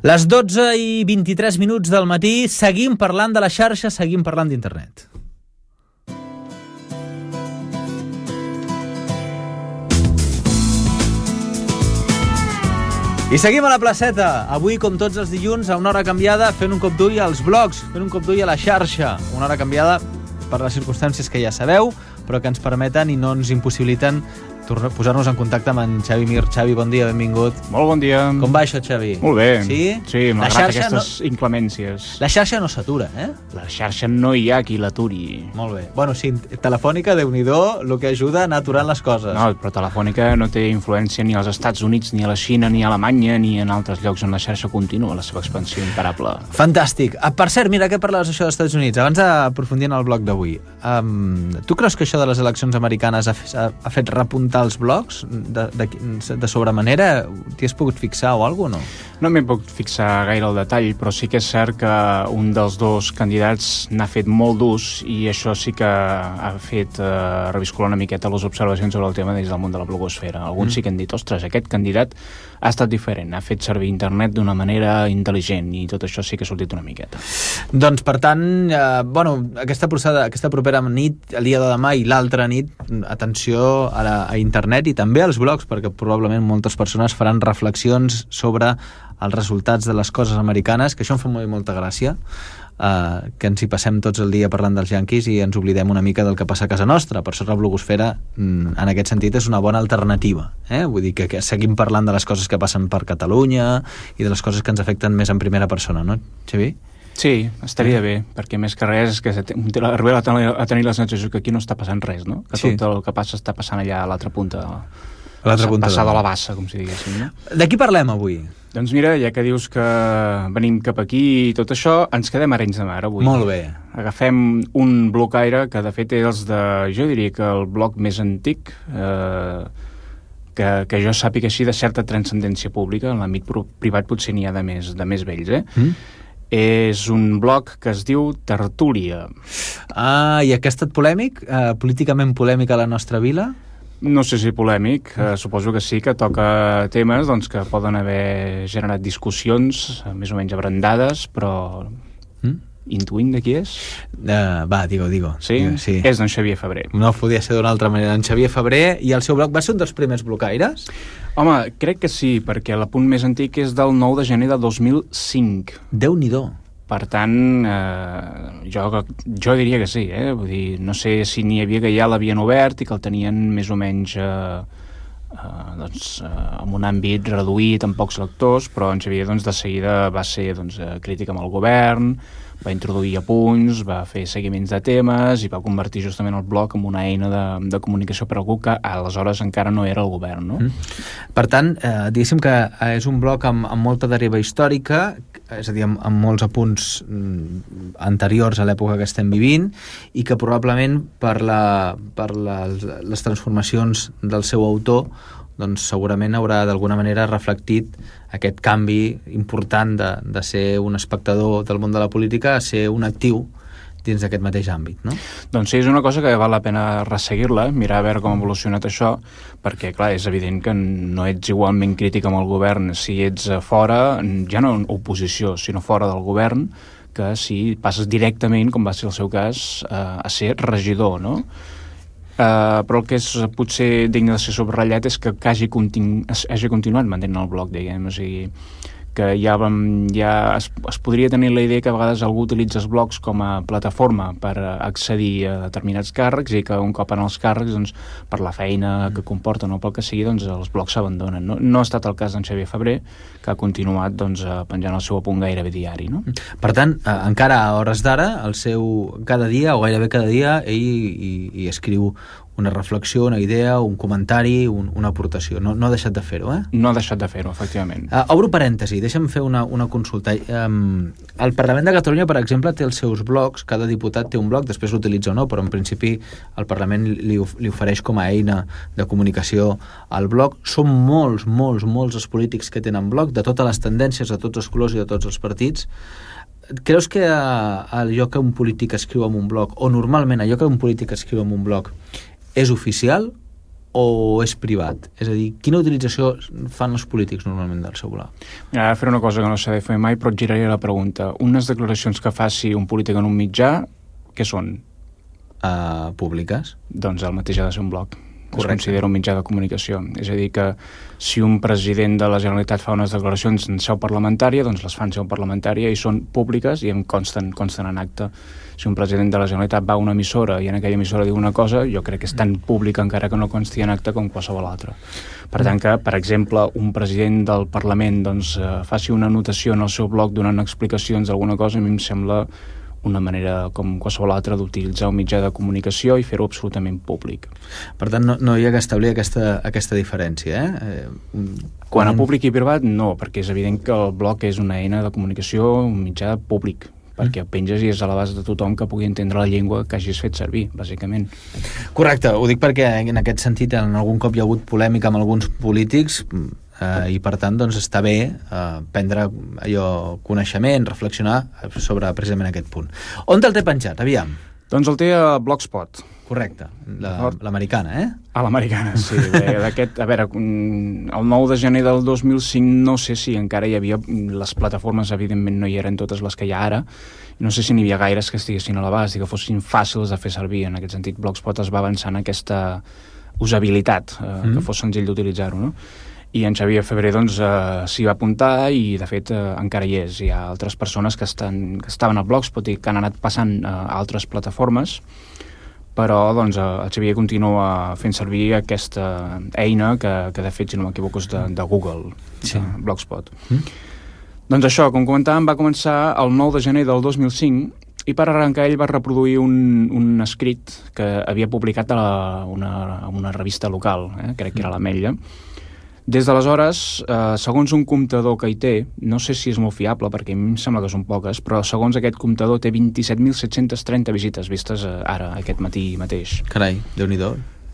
Les 12:23 del matí, seguim parlant de la xarxa, seguim parlant d'internet. I seguim a la placeta, avui com tots els dilluns a una hora canviada, fent un cop d'ull als blogs, fent un cop d'ull a la xarxa, una hora canviada per les circumstàncies que ja sabeu, però que ens permeten i no ens impossibiliten posar-nos en contacte amb en Xavi Mir. Xavi, bon dia, benvingut. Molt bon dia. Com va això, Xavi? Molt bé. Sí? Sí, malgrat aquestes inclemències. La xarxa no s'atura, eh? La xarxa no hi ha qui l'aturi. Molt bé. Bueno, sí, Telefònica, Déu-n'hi-do, el que ajuda a anar aturant les coses. No, però Telefònica no té influència ni als Estats Units, ni a la Xina, ni a Alemanya, ni en altres llocs on la xarxa continua la seva expansió imparable. Fantàstic. Per cert, mira, què parlaves això dels Estats Units? Abans d'aprofundir en el blog d'avui, tu creus que això de les eleccions americanes ha fet repuntar els blogs de sobremanera? T'hi has pogut fixar o alguna cosa, no? No m'he pogut fixar gaire al detall, però sí que és cert que un dels dos candidats n'ha fet molt d'ús i això sí que ha fet reviscolar una miqueta les observacions sobre el tema des del món de la blogosfera. Alguns sí que han dit, ostres, aquest candidat ha estat diferent, ha fet servir internet d'una manera intel·ligent i tot això sí que ha sortit una miqueta. Doncs, per tant, aquesta propera nit, el dia de demà i l'altra nit, atenció a internet i també als blogs, perquè probablement moltes persones faran reflexions sobre els resultats de les coses americanes, que això em fa molta gràcia, que ens hi passem tots el dia parlant dels yanquis i ens oblidem una mica del que passa a casa nostra. Per sort la blogosfera, en aquest sentit, és una bona alternativa. Vull dir que seguim parlant de les coses que passen per Catalunya i de les coses que ens afecten més en primera persona, no, Xavi? Sí, estaria bé, perquè més que res és que arriba a tenir la sensació que aquí no està passant res, no? Que tot el que passa està passant allà a l'altra punta, passada a la bassa, com si diguéssim, no? De qui parlem avui? Doncs mira, ja que dius que venim cap aquí i tot això, ens quedem a Arenys de Mar avui. Molt bé. Agafem un blocaire que de fet és jo diria que el bloc més antic, que jo sàpiga així de certa transcendència pública, en l'àmbit privat potser n'hi ha de més vells, És un blog que es diu Tertúlia. I que ha estat polèmic? Políticament polèmic a la nostra vila? No sé si polèmic, suposo que sí, que toca temes que poden haver generat discussions més o menys abrandades, però intuint de qui és? Va, digue-ho. Sí? Sí? És d'en Xavier Febrer. No podia ser d'una altra manera. En Xavier Febrer, i el seu blog va ser un dels primers blocaires? Home, crec que sí, perquè l'apunt més antic és del 9 de gener de 2005. Déu-n'hi-do. Per tant, jo diria que sí, Vull dir, no sé si n'hi havia que ja l'havien obert i que el tenien més o menys amb un àmbit reduït, amb pocs lectors, però en Xavier de seguida va ser crític amb el govern, va introduir apunts, va fer seguiments de temes i va convertir justament el blog en una eina de comunicació per algú que aleshores encara no era el govern, no? Per tant, diguéssim que és un blog amb molta deriva històrica, és a dir, amb molts apunts anteriors a l'època que estem vivint i que probablement per les transformacions del seu autor doncs segurament haurà d'alguna manera reflectit aquest canvi important de ser un espectador del món de la política a ser un actiu dins d'aquest mateix àmbit, no? Doncs sí, és una cosa que val la pena resseguir-la, mirar a veure com ha evolucionat això, perquè, clar, és evident que no ets igualment crític amb el govern si ets fora, ja no en oposició, sinó fora del govern, que si passes directament, com va ser el seu cas, a ser regidor, no? Però el que és potser digne de ser subratllat és que hagi continuat mantenint el blog, diguem, o sigui, que ja es podria tenir la idea que a vegades algú utilitza els blogs com a plataforma per accedir a determinats càrrecs i que un cop en els càrrecs, doncs, per la feina que comporten o pel que sigui, doncs els blogs s'abandonen. No ha estat el cas d'en Xavier Febrer, que ha continuat penjant el seu apunt gairebé diari, no? Per tant, encara a hores d'ara, cada dia, o gairebé cada dia, ell hi escriu una reflexió, una idea, un comentari, una aportació. No ha deixat de fer-ho, No ha deixat de fer-ho, efectivament. Obro parèntesi, deixa'm fer una consulta. El Parlament de Catalunya, per exemple, té els seus blogs, cada diputat té un blog, després l'utilitza o no, però en principi el Parlament li ofereix com a eina de comunicació al blog. Són molts els polítics que tenen blog, de totes les tendències, de tots els colors i de tots els partits. Creus que allò que un polític escriu en un blog, o normalment allò que un polític escriu en un blog, és oficial o és privat? És a dir, quina utilització fan els polítics normalment del seu blog? Mira, ara faré una cosa que no s'ha de fer mai, però et giraré la pregunta. Unes declaracions que faci un polític en un mitjà, què són? Públiques. Doncs el mateix ha de ser un blog. Correcte. Es considera un mitjà de comunicació. És a dir, que si un president de la Generalitat fa unes declaracions en seu parlamentària, doncs les fa en seu parlamentària i són públiques i en consten en acte. Si un president de la Generalitat va a una emissora i en aquella emissora diu una cosa, jo crec que és tan pública encara que no consti en acte com qualsevol altra. Per tant que, per exemple, un president del Parlament doncs, faci una anotació en el seu blog donant explicacions d'alguna cosa, a mi em sembla una manera com qualsevol altra d'utilitzar un mitjà de comunicació i fer-ho absolutament públic. Per tant, no hi ha que establir aquesta diferència, Quan a públic i privat, no, perquè és evident que el blog és una eina de comunicació, un mitjà públic, perquè penges i és a l'abast de tothom que pugui entendre la llengua que hagis fet servir, bàsicament. Correcte, ho dic perquè en aquest sentit en algun cop hi ha hagut polèmica amb alguns polítics i per tant doncs està bé prendre allò coneixement, reflexionar sobre precisament aquest punt. On te'l té penjat? Aviam. Doncs el té a Blogspot. Correcte, l'americana, A l'americana, sí. A veure, el 9 de gener del 2005 no sé si encara hi havia, les plataformes evidentment no hi eren totes les que hi ha ara, no sé si n'hi havia gaires que estiguessin a l'abast i que fossin fàcils de fer servir. En aquest sentit, Blogspot es va avançar en aquesta usabilitat, que fos senzill d'utilitzar-ho, no? I en Xavier Febrer doncs, s'hi va apuntar i de fet encara hi és. Hi ha altres persones que estaven al Blogspot i que han anat passant a altres plataformes, però doncs, el Xavier continua fent servir aquesta eina que de fet, si no m'equivoco, és de Google, sí. Blogspot. Doncs això, com comentàvem, va començar el 9 de gener del 2005 i per arrencar ell va reproduir un escrit que havia publicat a una revista local, crec que era l'Ametlla. Des d'aleshores, segons un comptador que hi té, no sé si és molt fiable perquè a mi em sembla que són poques, però segons aquest comptador té 27.730 visites vistes ara, aquest matí mateix. Carai, Déu-n'hi-do.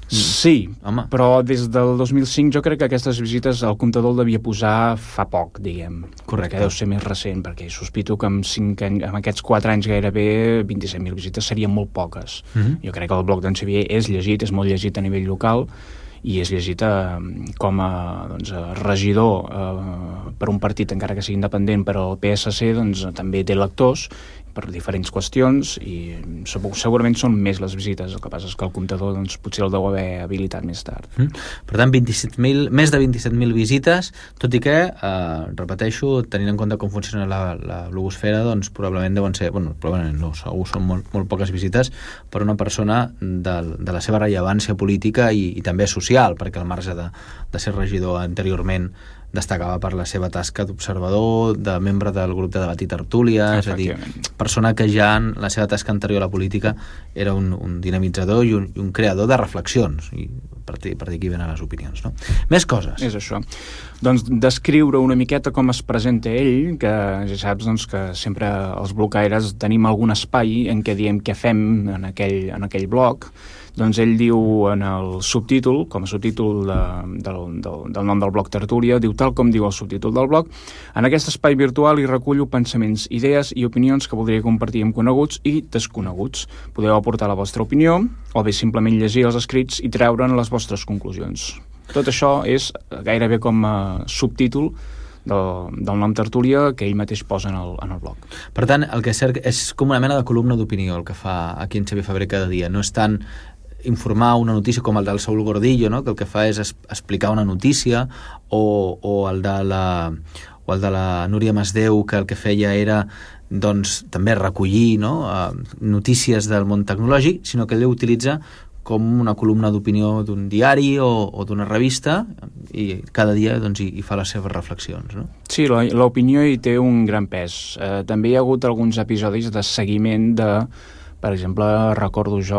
Sí, home. Però des del 2005 jo crec que aquestes visites el comptador el devia posar fa poc, diguem. Correcte. Que deu ser més recent, perquè sospito que amb aquests 4 anys gairebé 27.000 visites serien molt poques. Jo crec que el blog d'en Xavier és llegit, és molt llegit a nivell local, i és llegit com a regidor per un partit, encara que sigui independent, però el PSC doncs, també té lectors per diferents qüestions i segurament són més les visites. El que passa és que el comptador doncs, potser el deu haver habilitat més tard. Per tant, més de 27.000 visites, tot i que, repeteixo, tenint en compte com funciona la blogosfera, doncs probablement deuen ser, probablement no, segur són molt poques visites per una persona de la seva rellevància política i també social, perquè al marge de ser regidor anteriorment destacava per la seva tasca d'observador, de membre del grup de debat i tertúlia, és a dir, persona que ja en la seva tasca anterior a la política era un dinamitzador i un creador de reflexions, i per aquí venen les opinions, no? Més coses. És això. Doncs descriure una miqueta com es presenta ell, que ja saps doncs, que sempre els blocaires tenim algun espai en què diem què fem en aquell blog. Doncs ell diu en el subtítol, com a subtítol del nom del blog Tertúlia, diu tal com diu el subtítol del blog: en aquest espai virtual hi recullo pensaments, idees i opinions que voldria compartir amb coneguts i desconeguts. Podeu aportar la vostra opinió o bé simplement llegir els escrits i treure'n les vostres conclusions. Tot això és gairebé com a subtítol del nom Tertúlia que ell mateix posa en el blog. Per tant, el que és com una mena de columna d'opinió el que fa aquí en Xavier Febrer cada dia. No és tant informar una notícia com el del Saúl Gordillo, no? Que el que fa és explicar una notícia, o el de la Núria Masdeu, que el que feia era doncs, també recollir, no? Notícies del món tecnològic, sinó que ell utilitza com una columna d'opinió d'un diari o d'una revista, i cada dia doncs, hi fa les seves reflexions, no? Sí, l'opinió hi té un gran pes. També hi ha hagut alguns episodis de seguiment per exemple, recordo jo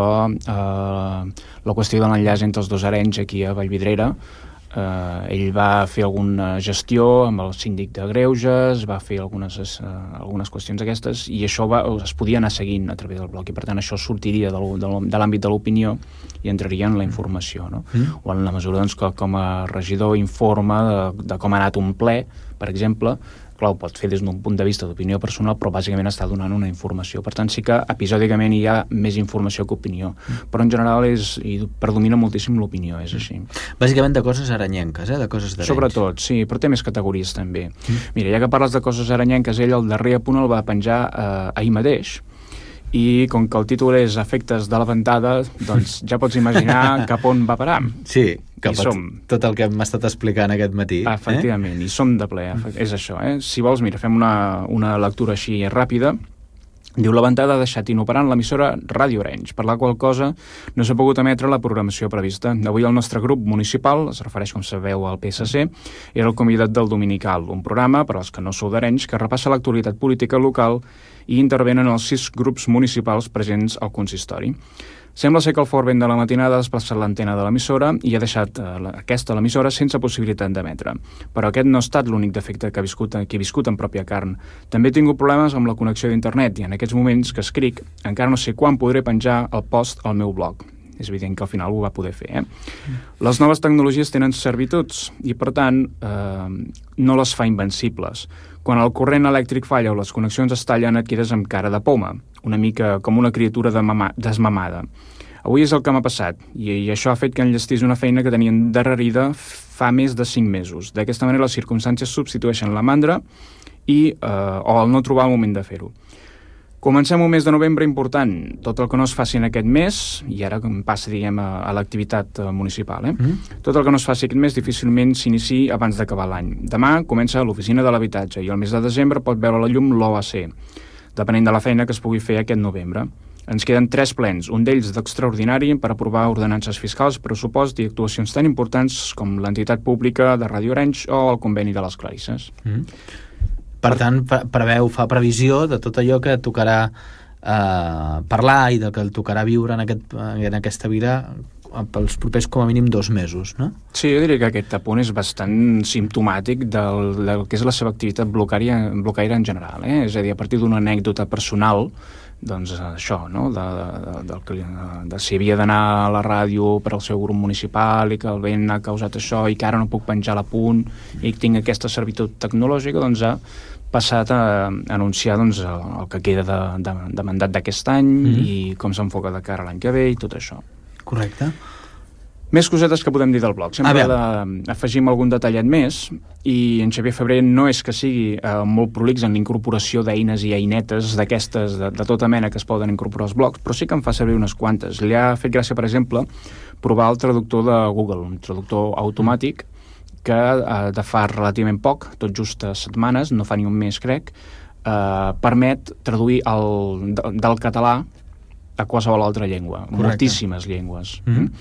la qüestió de l'enllaç entre els dos Arenys aquí a Vallvidrera. Ell va fer alguna gestió amb el síndic de Greuges, va fer algunes qüestions aquestes, i això es podia anar seguint a través del blog, i per tant això sortiria de l'àmbit de l'opinió i entraria en la informació, no? O en la mesura doncs, que com a regidor informa de com ha anat un ple, per exemple, Clar, ho pot fer des d'un punt de vista d'opinió personal, però bàsicament està donant una informació. Per tant, sí que episòdicament hi ha més informació que opinió, però en general predomina moltíssim l'opinió, és així. Bàsicament de coses aranyenques, de coses d'Arenys. Sobretot, sí, però té més categories també. Mira, ja que parles de coses aranyenques, ell el darrer apunt el va penjar ahir mateix, i com que el títol és Efectes de la ventada, doncs ja pots imaginar cap on va parar. Sí, tot el que hem estat explicant aquest matí. Efectivament, i som de ple, és això. Si vols, mira, fem una lectura així ràpida. Diu, la ventada ha deixat inoperant l'emissora Ràdio Arenys, per la qual cosa no s'ha pogut emetre la programació prevista. Avui el nostre grup municipal, es refereix, com sabeu, al PSC, era el convidat del Dominical, un programa, per als que no sou d'Arenys, que repassa l'actualitat política local i intervenen els 6 grups municipals presents al consistori. Sembla ser que el fort vent de la matinada ha desplaçat l'antena de l'emissora i ha deixat l'emissora sense possibilitat d'emetre. Però aquest no ha estat l'únic defecte que he viscut en pròpia carn. També he tingut problemes amb la connexió d'internet i en aquests moments que escric encara no sé quan podré penjar el post al meu blog. És evident que al final ho va poder fer. Les noves tecnologies tenen servituds i, per tant, no les fa invencibles. Quan el corrent elèctric falla o les connexions es tallen, et quedes amb cara de poma, una mica com una criatura desmamada. Avui és el que m'ha passat, i això ha fet que enllestís una feina que tenia endarrerida fa més de 5 mesos. D'aquesta manera, les circumstàncies substitueixen la mandra o el no trobar el moment de fer-ho. Comencem un mes de novembre important. Tot el que no es faci en aquest mes, i ara passa, diguem, a l'activitat municipal, tot el que no es faci aquest mes difícilment s'inici abans d'acabar l'any. Demà comença l'oficina de l'habitatge i el mes de desembre pot veure la llum l'OAC, depenent de la feina que es pugui fer aquest novembre. Ens queden 3 plens, un d'ells d'extraordinari per aprovar ordenances fiscals, pressupost i actuacions tan importants com l'entitat pública de Ràdio Arenys o el conveni de les Clarisses. Per tant, fa previsió de tot allò que tocarà parlar i del que el tocarà viure en aquesta vida pels propers com a mínim 2 mesos, no? Sí, jo diria que aquest apunt és bastant simptomàtic del que és la seva activitat blocaire en general. És a dir, a partir d'una anècdota personal, doncs això, no? De si havia d'anar a la ràdio per al seu grup municipal i que el vent ha causat això i que ara no puc penjar l'apunt i tinc aquesta servitud tecnològica, doncs ha passat a anunciar el que queda de mandat d'aquest any i com s'enfoca de cara a l'any que ve i tot això. Correcte. Més cosetes que podem dir del blog. Sempre afegim algun detallet més i en Xavier Febrer no és que sigui molt prolix en l'incorporació d'eines i einetes d'aquestes de tota mena que es poden incorporar als blogs, però sí que en fa servir unes quantes. Li ha fet gràcia, per exemple, provar el traductor de Google, un traductor automàtic que de fa relativament poc, tot just setmanes, no fa ni un mes crec, permet traduir del català a qualsevol altra llengua. Correcte. Moltíssimes llengües.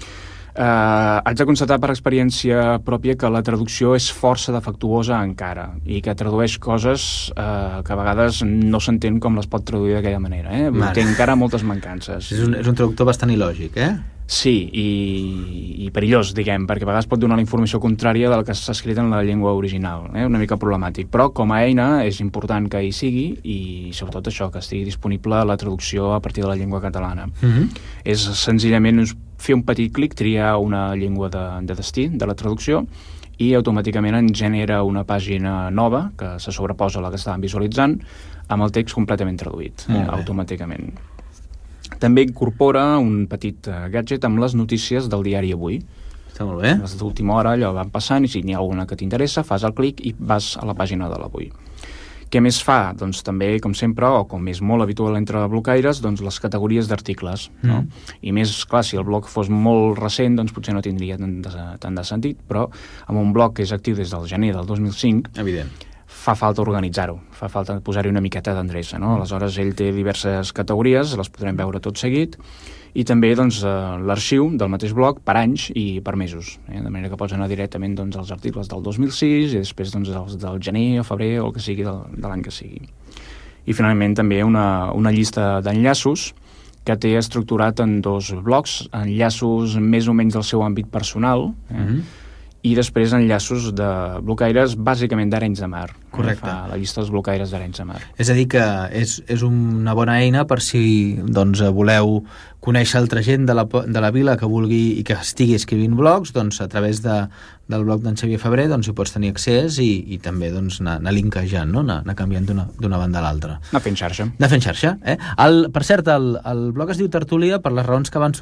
Haig de constatar per experiència pròpia que la traducció és força defectuosa encara i que tradueix coses que a vegades no s'entén com les pot traduir d'aquella manera. Té encara moltes mancances. És un traductor bastant il·lògic, Sí, i perillós, diguem, perquè a vegades pot donar la informació contrària del que s'ha escrit en la llengua original, una mica problemàtic, però com a eina és important que hi sigui i sobretot això, que estigui disponible la traducció a partir de la llengua catalana. És senzillament fer un petit clic, triar una llengua de destí de la traducció i automàticament en genera una pàgina nova que se sobreposa a la que estàvem visualitzant amb el text completament traduït, automàticament. També incorpora un petit gadget amb les notícies del diari Avui. Està molt bé. Les d'última hora allò van passant i si n'hi ha alguna que t'interessa fas el clic i vas a la pàgina de l'Avui. Què més fa? Doncs també, com sempre, o com és molt habitual entre blocaires, doncs les categories d'articles. No? I més, clar, si el blog fos molt recent, doncs potser no tindria tant de sentit, però amb un blog que és actiu des del gener del 2005... Evident. Fa falta organitzar-ho, fa falta posar-hi una miqueta d'endreça, no? Aleshores, ell té diverses categories, les podrem veure tot seguit, i també doncs, l'arxiu del mateix blog per anys i per mesos, de manera que pots anar directament doncs, als articles del 2006 i després doncs, els del gener o febrer o el que sigui de l'any que sigui. I finalment també una llista d'enllaços que té estructurat en 2 blocs, enllaços més o menys del seu àmbit personal, i després enllaços de blocaires bàsicament d'Arenys de Mar. Correcte. Fa la llista dels blocaires d'Arenys de Mar. És a dir, que és una bona eina per si doncs, voleu conèixer altra gent de la vila que vulgui i que estigui escrivint blogs, doncs a través del blog d'en Xavier Febrer doncs, hi pots tenir accés i també doncs, anar linkejant, no? anar canviant d'una banda a l'altra. Anar fent xarxa. Anar fent xarxa, eh? Per cert, el blog es diu Tertúlia per les raons que abans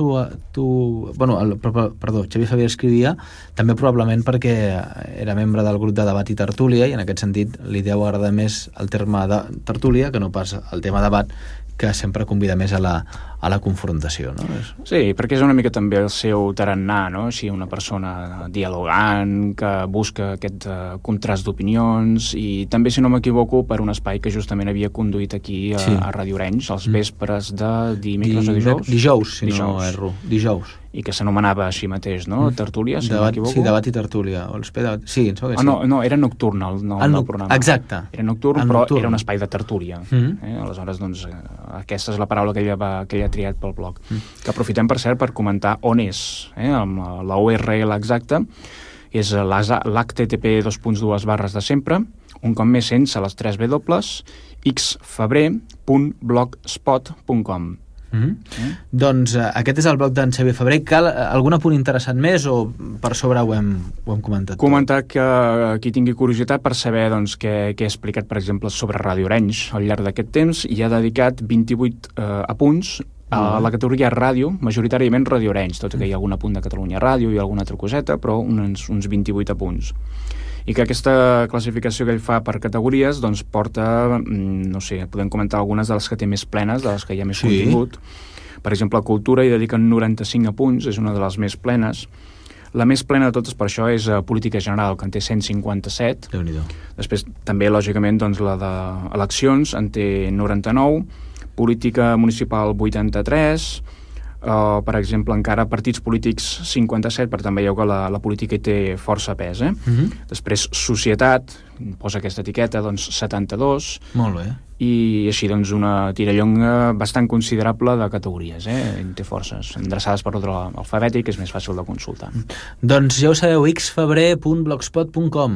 Xavier Febrer escrivia, també probablement perquè era membre del grup de debat i tertúlia i en aquest sentit li deu agradar més el terme de tertúlia que no pas el tema debat, que sempre convida més a la confrontació, no? Sí, perquè és una mica també el seu tarannà, no? Així una persona dialogant, que busca aquest contrast d'opinions i també, si no m'equivoco, per un espai que justament havia conduït aquí a Ràdio Arenys, els vespres de dimecres o dijous? Dijous, si no erro. Dijous. I que s'anomenava així mateix, no? Tertúlia, si no m'equivoco. Sí, debat i tertúlia. Sí, em sembla que sí. No, era nocturn el programa. Exacte. Era nocturn, però era un espai de tertúlia. Aleshores, doncs, aquesta és la paraula que ell ha triat pel blog. Que aprofitem, per cert, per comentar on és, amb la URL exacta. És l'http:// de sempre, un cop més sense les 3 W, xfebrer.blogspot.com. Doncs aquest és el blog d'en Xavier Febrer. Cal algun apunt interessant més o per sobre ho hem comentat? Comentar que qui tingui curiositat per saber doncs, què he explicat, per exemple, sobre Ràdio Arenys al llarg d'aquest temps, hi ha dedicat 28 apunts a la categoria ràdio, majoritàriament Ràdio Arenys, tot i que hi ha algun apunt de Catalunya Ràdio i alguna altra coseta, però uns 28 apunts. I que aquesta classificació que ell fa per categories doncs porta, no sé, podem comentar algunes de les que té més plenes, de les que hi ha més contingut. Per exemple, a Cultura hi dediquen 95 apunts, és una de les més plenes. La més plena de totes, per això, és Política General, que en té 157. Déu-n'hi-do. Després, també, lògicament, doncs, la d'Eleccions en té 99, Política Municipal 83, per exemple, encara partits polítics 57, però també veieu que la política hi té força pes. Després, Societat, posa aquesta etiqueta, doncs 72. Molt bé. I així, doncs, una tirallonga bastant considerable de categories, en té forces, endreçades per ordre alfabètic, és més fàcil de consultar. Doncs ja ho sabeu, xfebrer.blogspot.com,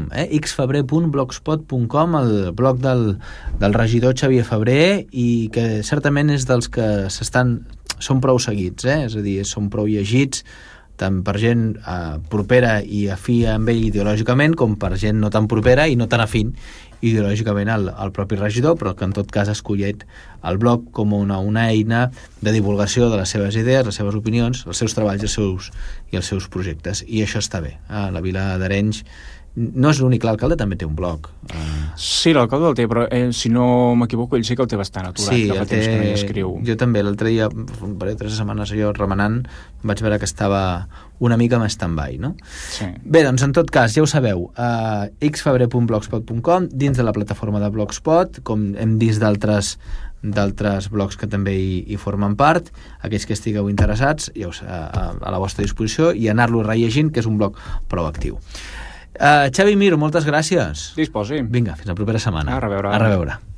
xfebrer.blogspot.com, el blog del regidor Xavier Febrer, i que certament és dels que són prou seguits, és a dir, són prou llegits, tant per gent propera i afí amb ell ideològicament, com per gent no tan propera i no tan afín ideològicament al propi regidor, però que en tot cas ha escollit el blog com una eina de divulgació de les seves idees, les seves opinions, els seus treballs i els seus projectes. I això està bé. La vila d'Arenys no és l'únic, l'alcalde també té un blog. Sí, l'alcalde el té, però si no m'equivoco, ell sí que el té bastant aturat, sí, que fa temps que no hi escriu. Jo també, l'altre dia, un parell de 3 setmanes jo remenant, vaig veure que estava una mica en stand-by, no? Sí. Bé, doncs en tot cas, ja ho sabeu, xfebrer.blogspot.com, dins de la plataforma de Blogspot, com hem dit d'altres blogs que també hi formen part, aquells que estigueu interessats a la vostra disposició, i anar-lo rellegint, que és un blog proactiu. Xavi Mir, moltes gràcies. Disposi. Vinga, fins la propera setmana. A reveure. A reveure.